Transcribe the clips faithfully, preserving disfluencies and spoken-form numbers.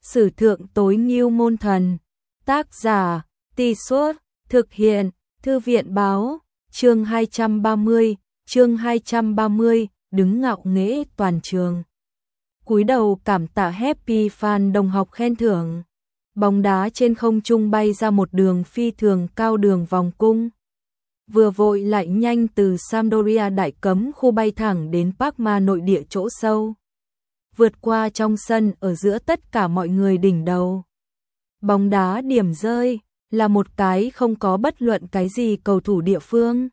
Sử thượng tối ngưu môn thần. Tác giả, Tì Suốt, thực hiện, Thư viện báo, chương hai trăm ba mươi, chương hai trăm ba mươi, đứng ngạo nghễ toàn trường. Cúi đầu cảm tạ Happy Fan đồng học khen thưởng. Bóng đá trên không trung bay ra một đường phi thường cao đường vòng cung. Vừa vội lại nhanh từ Sampdoria đại cấm khu bay thẳng đến Parma nội địa chỗ sâu. Vượt qua trong sân ở giữa tất cả mọi người đỉnh đầu. Bóng đá điểm rơi là một cái không có bất luận cái gì cầu thủ địa phương.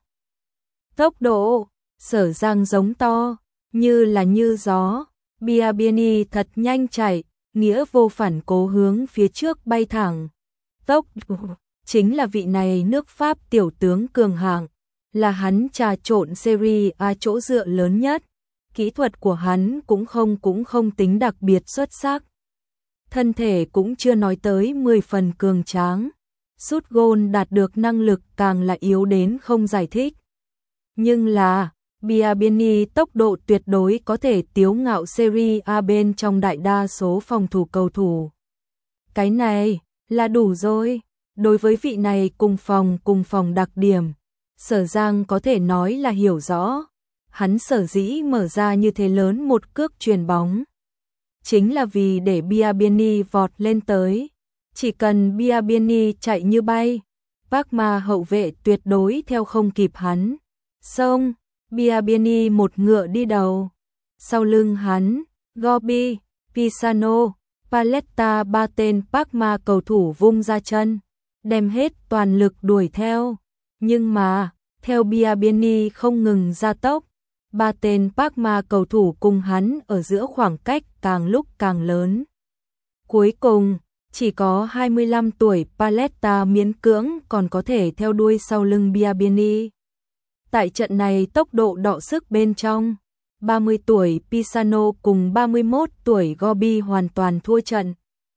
Tốc độ, Sở Giang giống to, như là như gió. Biabiany thật nhanh chạy, nghĩa vô phản cố hướng phía trước bay thẳng. Tốc chính là vị này nước Pháp tiểu tướng cường hạng, là hắn trà trộn Serie A chỗ dựa lớn nhất. Kỹ thuật của hắn cũng không cũng không tính đặc biệt xuất sắc. Thân thể cũng chưa nói tới mười phần cường tráng. Sút gôn đạt được năng lực càng là yếu đến không giải thích. Nhưng là, Biabiany tốc độ tuyệt đối có thể tiếu ngạo Serie A bên trong đại đa số phòng thủ cầu thủ. Cái này là đủ rồi. Đối với vị này cùng phòng cùng phòng đặc điểm, Sở Giang có thể nói là hiểu rõ. Hắn sở dĩ mở ra như thế lớn một cước chuyền bóng, chính là vì để Biabiany vọt lên tới. Chỉ cần Biabiany chạy như bay, Parma hậu vệ tuyệt đối theo không kịp hắn. Xong, Biabiany một ngựa đi đầu. Sau lưng hắn, Gobbi, Pisano, Paletta ba tên Parma cầu thủ vung ra chân, đem hết toàn lực đuổi theo. Nhưng mà, theo Biabiany không ngừng gia tốc, ba tên Parma cầu thủ cùng hắn ở giữa khoảng cách càng lúc càng lớn. Cuối cùng, chỉ có hai mươi lăm tuổi Paletta miễn cưỡng còn có thể theo đuôi sau lưng Biabiany. Tại trận này tốc độ đọ sức bên trong, ba mươi tuổi Pisano cùng ba mươi mốt tuổi Gobbi hoàn toàn thua trận.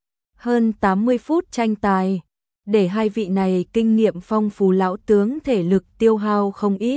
Hơn tám mươi phút tranh tài, để hai vị này kinh nghiệm phong phú lão tướng thể lực tiêu hao không ít.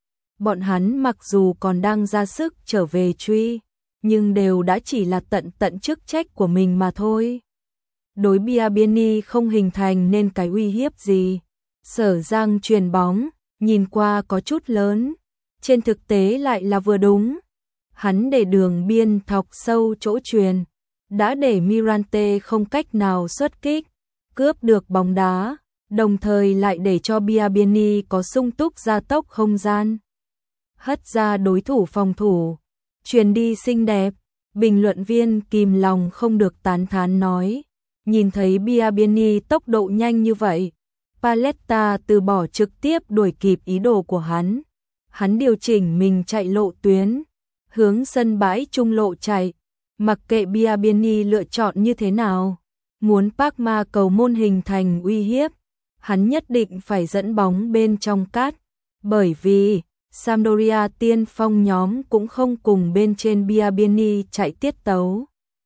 Bọn hắn mặc dù còn đang ra sức trở về truy, nhưng đều đã chỉ là tận tận chức trách của mình mà thôi. Đối Biabiany không hình thành nên cái uy hiếp gì. Sở Giang chuyền bóng, nhìn qua có chút lớn, trên thực tế lại là vừa đúng. Hắn để đường biên thọc sâu chỗ chuyền, đã để Mirante không cách nào xuất kích, cướp được bóng đá, đồng thời lại để cho Biabiany có sung túc gia tốc không gian. Hất ra đối thủ phòng thủ, chuyền đi xinh đẹp. Bình luận viên kìm lòng không được tán thán nói, nhìn thấy Biabiany tốc độ nhanh như vậy, Paletta từ bỏ trực tiếp đuổi kịp ý đồ của hắn. Hắn điều chỉnh mình chạy lộ tuyến, hướng sân bãi trung lộ chạy, mặc kệ Biabiany lựa chọn như thế nào. Muốn Parma cầu môn hình thành uy hiếp, hắn nhất định phải dẫn bóng bên trong cát, bởi vì Sampdoria tiên phong nhóm cũng không cùng bên trên Biabiany chạy tiết tấu.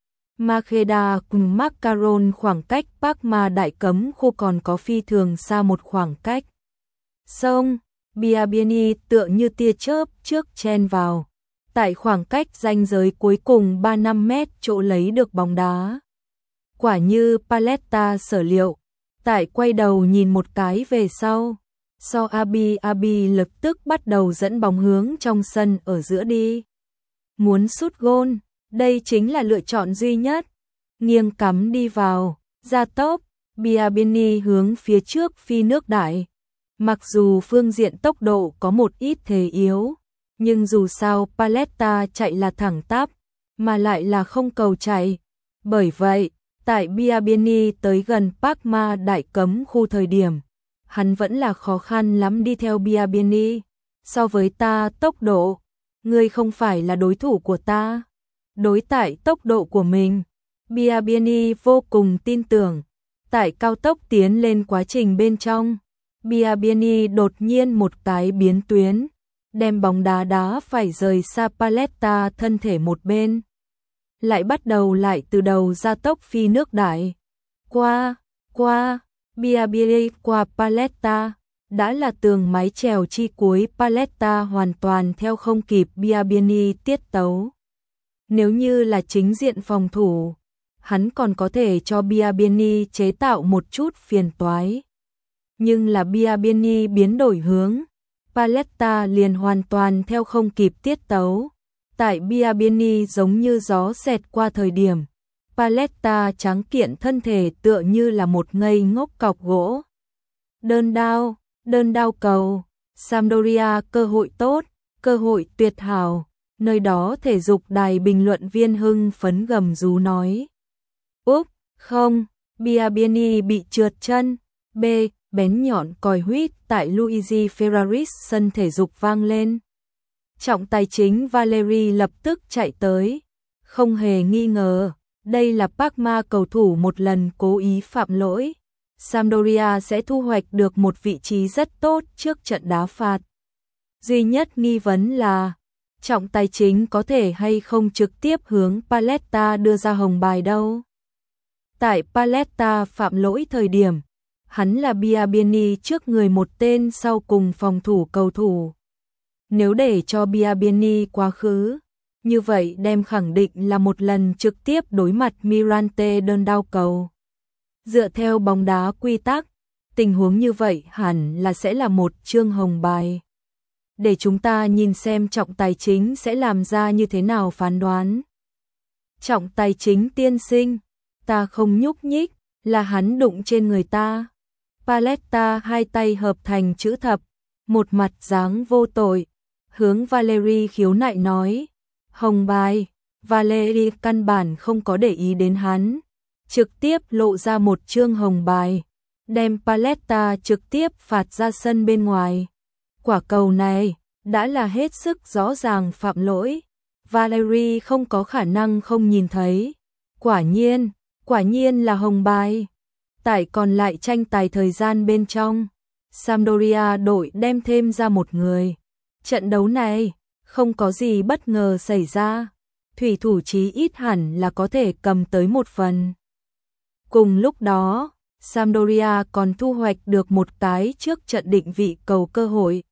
Macheda cùng Macaron khoảng cách Parma đại cấm khu còn có phi thường xa một khoảng cách. Xong, Biabiany tựa như tia chớp trước chen vào, tại khoảng cách ranh giới cuối cùng ba mươi lăm mét chỗ lấy được bóng đá. Quả như Paletta sở liệu, tại quay đầu nhìn một cái về sau, So Abi Abi lập tức bắt đầu dẫn bóng hướng trong sân ở giữa đi. Muốn sút gôn, đây chính là lựa chọn duy nhất. Nghiêng cắm đi vào, ra tốc, Biabiany hướng phía trước phi nước đại. Mặc dù phương diện tốc độ có một ít thế yếu, nhưng dù sao Paletta chạy là thẳng tắp, mà lại là không cầu chạy. Bởi vậy, tại Biabiany tới gần Parma đại cấm khu thời điểm, hắn vẫn là khó khăn lắm đi theo Biabiany. So với ta tốc độ, ngươi không phải là đối thủ của ta. Đối tại tốc độ của mình, Biabiany vô cùng tin tưởng. Tại cao tốc tiến lên quá trình bên trong, Biabiany đột nhiên một cái biến tuyến, đem bóng đá đá phải rời xa Paletta thân thể một bên. Lại bắt đầu lại từ đầu ra tốc phi nước đại. Qua, qua, Biabiany qua Paletta, đã là tường mái chèo chi cuối. Paletta hoàn toàn theo không kịp Biabiany tiết tấu. Nếu như là chính diện phòng thủ, hắn còn có thể cho Biabiany chế tạo một chút phiền toái. Nhưng là Biabiany biến đổi hướng, Paletta liền hoàn toàn theo không kịp tiết tấu. Tại Biabiany giống như gió xẹt qua thời điểm, Paletta trắng kiện thân thể tựa như là một ngây ngốc cọc gỗ. Đơn đao, đơn đao cầu, Sampdoria cơ hội tốt, cơ hội tuyệt hảo, nơi đó thể dục đài bình luận viên hưng phấn gầm rú nói. Úp, không, Biabiany bị trượt chân, B, bén nhọn còi huýt tại Luigi Ferraris sân thể dục vang lên. Trọng tài chính Valeri lập tức chạy tới, không hề nghi ngờ, đây là Parma cầu thủ một lần cố ý phạm lỗi. Sampdoria sẽ thu hoạch được một vị trí rất tốt trước trận đá phạt. Duy nhất nghi vấn là, trọng tài chính có thể hay không trực tiếp hướng Paletta đưa ra hồng bài đâu. Tại Paletta phạm lỗi thời điểm, hắn là Biabiany trước người một tên sau cùng phòng thủ cầu thủ. Nếu để cho Biabiany quá khứ, như vậy đem khẳng định là một lần trực tiếp đối mặt Mirante đơn đao cầu. Dựa theo bóng đá quy tắc, tình huống như vậy hẳn là sẽ là một chương hồng bài. Để chúng ta nhìn xem trọng tài chính sẽ làm ra như thế nào phán đoán. Trọng tài chính tiên sinh, ta không nhúc nhích, là hắn đụng trên người ta. Paletta hai tay hợp thành chữ thập, một mặt dáng vô tội, hướng Valeri khiếu nại nói. Hồng bài, Valeri căn bản không có để ý đến hắn, trực tiếp lộ ra một chương hồng bài, đem Paletta trực tiếp phạt ra sân bên ngoài. Quả cầu này đã là hết sức rõ ràng phạm lỗi, Valeri không có khả năng không nhìn thấy. Quả nhiên, quả nhiên là hồng bài. Tại còn lại tranh tài thời gian bên trong, Sampdoria đội đem thêm ra một người. Trận đấu này không có gì bất ngờ xảy ra, thủy thủ chí ít hẳn là có thể cầm tới một phần. Cùng lúc đó, Sampdoria còn thu hoạch được một cái trước trận định vị cầu cơ hội.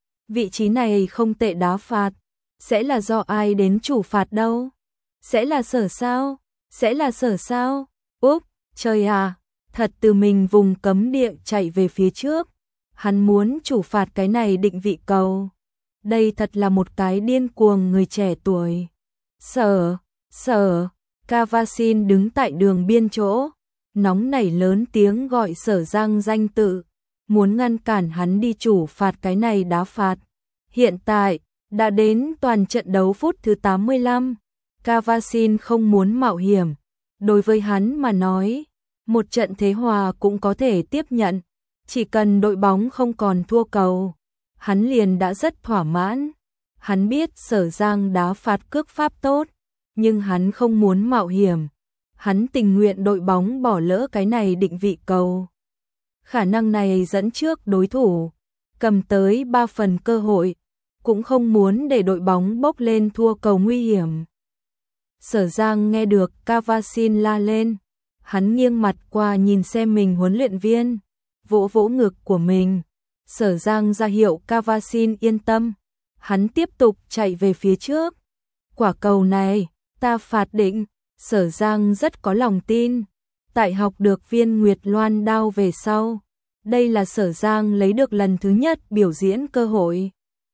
Vị trí này không tệ đá phạt, sẽ là do ai đến chủ phạt đâu? Sẽ là Sở sao? Sẽ là Sở sao? Úp, trời à, thật từ mình vùng cấm địa chạy về phía trước. Hắn muốn chủ phạt cái này định vị cầu. Đây thật là một cái điên cuồng người trẻ tuổi. Sở, Sở, Cavasin đứng tại đường biên chỗ, nóng nảy lớn tiếng gọi Sở Giang danh tự, muốn ngăn cản hắn đi chủ phạt cái này đá phạt. Hiện tại, đã đến toàn trận đấu phút thứ tám mươi lăm, Cavasin không muốn mạo hiểm. Đối với hắn mà nói, một trận thế hòa cũng có thể tiếp nhận, chỉ cần đội bóng không còn thua cầu, hắn liền đã rất thỏa mãn. Hắn biết Sở Giang đá phạt cước pháp tốt, nhưng hắn không muốn mạo hiểm. Hắn tình nguyện đội bóng bỏ lỡ cái này định vị cầu. Khả năng này dẫn trước đối thủ, cầm tới ba phần cơ hội, cũng không muốn để đội bóng bốc lên thua cầu nguy hiểm. Sở Giang nghe được Cavasin la lên, hắn nghiêng mặt qua nhìn xem mình huấn luyện viên, vỗ vỗ ngực của mình. Sở Giang ra hiệu Cavasin yên tâm, hắn tiếp tục chạy về phía trước. Quả cầu này, ta phạt định. Sở Giang rất có lòng tin. Tại học được viên Nguyệt Loan đao về sau, đây là Sở Giang lấy được lần thứ nhất biểu diễn cơ hội.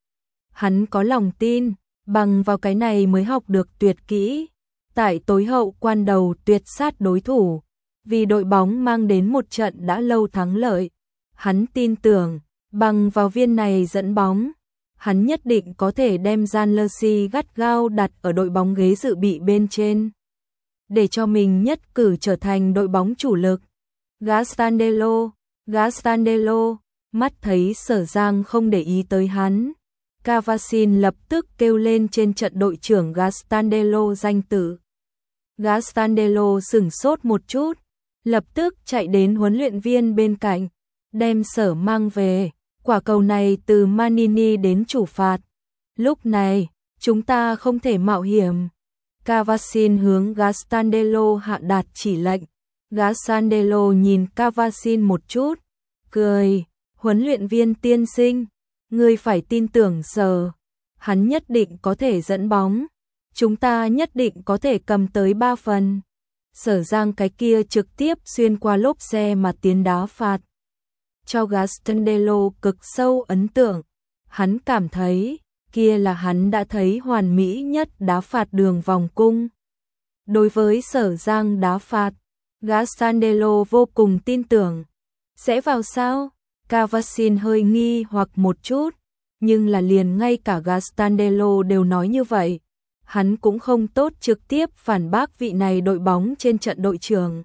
Hắn có lòng tin, bằng vào cái này mới học được tuyệt kỹ. Tại tối hậu quan đầu tuyệt sát đối thủ, vì đội bóng mang đến một trận đã lâu thắng lợi. Hắn tin tưởng, bằng vào viên này dẫn bóng, hắn nhất định có thể đem Janlersi gắt gao đặt ở đội bóng ghế dự bị bên trên, để cho mình nhất cử trở thành đội bóng chủ lực. Gastandello, Gastandello, mắt thấy Sở Giang không để ý tới hắn, Cavasin lập tức kêu lên trên trận đội trưởng Gastandello danh tự. Gastandello sửng sốt một chút, lập tức chạy đến huấn luyện viên bên cạnh, đem Sở mang về. Quả cầu này từ Manini đến chủ phạt. Lúc này, chúng ta không thể mạo hiểm. Cavasin hướng Gastandello hạ đạt chỉ lệnh. Gastandello nhìn Cavasin một chút, cười, huấn luyện viên tiên sinh, ngươi phải tin tưởng Sở, hắn nhất định có thể dẫn bóng, chúng ta nhất định có thể cầm tới ba phần. Sở Giang cái kia trực tiếp xuyên qua lốp xe mà tiến đá phạt. Cho Gastandello cực sâu ấn tượng, hắn cảm thấy, kia là hắn đã thấy hoàn mỹ nhất đá phạt đường vòng cung. Đối với Sở Giang đá phạt, Gastandello vô cùng tin tưởng. Sẽ vào sao? Cavasin hơi nghi hoặc một chút, nhưng là liền ngay cả Gastandello đều nói như vậy. Hắn cũng không tốt trực tiếp phản bác vị này đội bóng trên trận đội trưởng.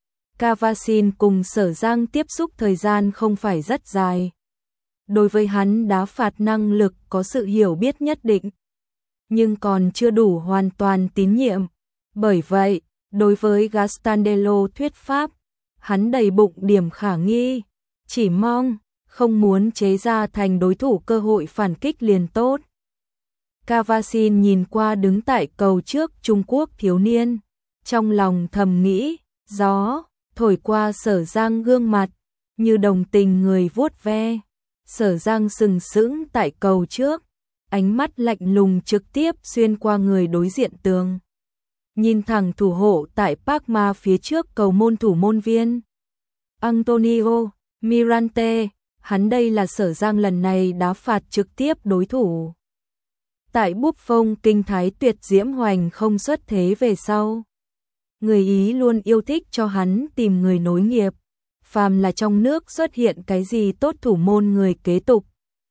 Cavasin cùng Sở Giang tiếp xúc thời gian không phải rất dài. Đối với hắn đá phạt năng lực có sự hiểu biết nhất định, nhưng còn chưa đủ hoàn toàn tín nhiệm. Bởi vậy, đối với Gastandello thuyết pháp, hắn đầy bụng điểm khả nghi, chỉ mong không muốn chế ra thành đối thủ cơ hội phản kích liền tốt. Cavasin nhìn qua đứng tại cầu trước Trung Quốc thiếu niên, trong lòng thầm nghĩ, gió thổi qua Sở Giang gương mặt, như đồng tình người vuốt ve. Sở Giang sừng sững tại cầu trước, ánh mắt lạnh lùng trực tiếp xuyên qua người đối diện tường. Nhìn thẳng thủ hộ tại Parma phía trước cầu môn thủ môn viên. Antonio Mirante, hắn đây là Sở Giang lần này đá phạt trực tiếp đối thủ. Tại Buffon kinh thái tuyệt diễm hoành không xuất thế về sau. Người Ý luôn yêu thích cho hắn tìm người nối nghiệp. Phàm là trong nước xuất hiện cái gì tốt thủ môn người kế tục,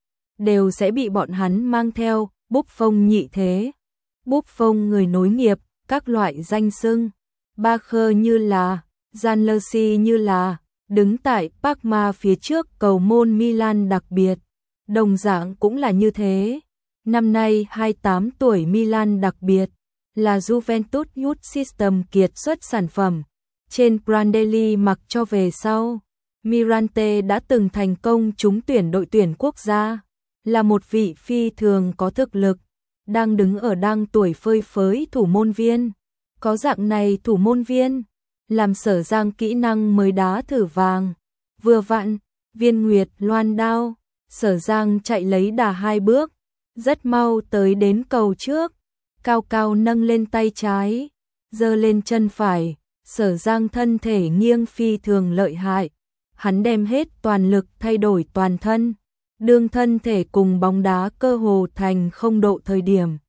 đều sẽ bị bọn hắn mang theo. Buffon nhị thế, Buffon người nối nghiệp, các loại danh xưng. Bacher như là, Zanlersi như là, đứng tại Parma phía trước cầu môn Milan đặc biệt. Đồng dạng cũng là như thế. Năm nay hai mươi tám tuổi Milan đặc biệt, là Juventus Youth System kiệt xuất sản phẩm. Trên Prandelli mặc cho về sau, Mirante đã từng thành công trúng tuyển đội tuyển quốc gia, là một vị phi thường có thực lực, đang đứng ở đang tuổi phơi phới thủ môn viên. Có dạng này thủ môn viên, làm Sở Giang kỹ năng mới đá thử vàng. Vừa vặn, viên nguyệt loan đao, Sở Giang chạy lấy đà hai bước, rất mau tới đến cầu trước, cao cao nâng lên tay trái, giơ lên chân phải. Sở Giang thân thể nghiêng phi thường lợi hại, hắn đem hết toàn lực thay đổi toàn thân, đương thân thể cùng bóng đá cơ hồ thành không độ thời điểm.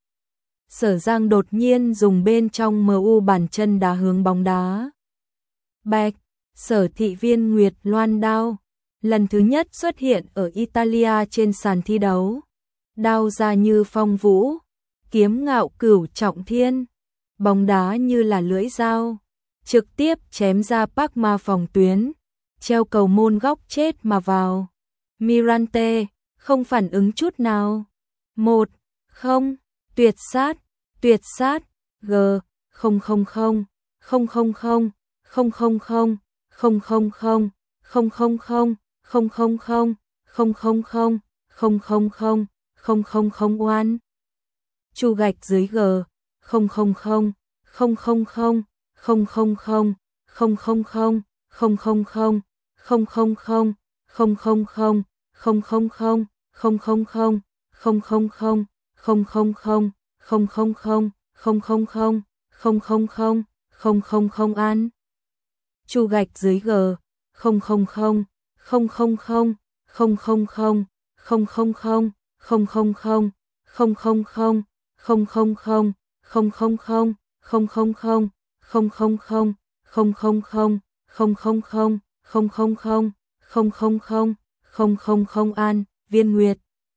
Sở Giang đột nhiên dùng bên trong em u bàn chân đá hướng bóng đá. Bạch, Sở thị viên nguyệt loan đao, lần thứ nhất xuất hiện ở Italia trên sàn thi đấu. Đao ra như phong vũ, kiếm ngạo cửu trọng thiên, bóng đá như là lưỡi dao, trực tiếp chém ra Parma phòng tuyến, treo cầu môn góc chết mà vào. Mirante không phản ứng chút nào. Một, không, tuyệt sát, tuyệt sát, G, không không không, không không không, không không không, không không không, không không không, không không không, không không không, không không không, không không không oan. Chu gạch dưới G, không không không, không không không, không không không, không không không, không không không, không không không, không không không, không không không, không không không, không không không, không không không, không không không, không không không, không không không, không không không an. Chu gạch dưới G, không không không, không không không, không không không, không không không, không không không, không không không, không không không, không không không, không không không, không không không, không không không, không không không, không không không, không không không, không không không an, viên nguyệt.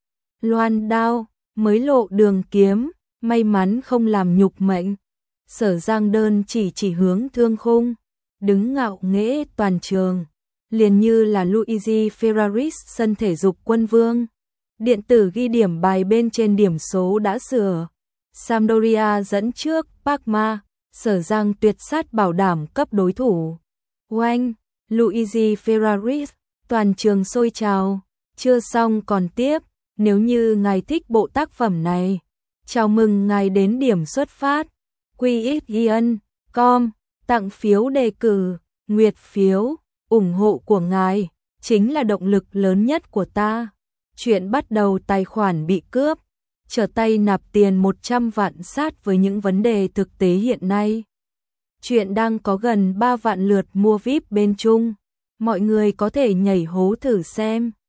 Loan đao, mới lộ đường kiếm, may mắn không làm nhục mệnh. Sở Giang đơn chỉ chỉ hướng thương khung, đứng ngạo nghễ toàn trường, liền như là Luigi Ferraris sân thể dục quân vương. Điện tử ghi điểm bài bên trên điểm số đã sửa. Sampdoria dẫn trước Parma, Sở Giang tuyệt sát bảo đảm cấp đối thủ. Oanh, Luigi Ferraris, toàn trường sôi trào. Chưa xong còn tiếp, nếu như ngài thích bộ tác phẩm này, chào mừng ngài đến điểm xuất phát. quy ích ian chấm com, tặng phiếu đề cử, nguyệt phiếu, ủng hộ của ngài, chính là động lực lớn nhất của ta. Chuyện bắt đầu tài khoản bị cướp, trở tay nạp tiền một trăm vạn sát với những vấn đề thực tế hiện nay. Chuyện đang có gần ba vạn lượt mua vi ai pi bên Trung. Mọi người có thể nhảy hố thử xem.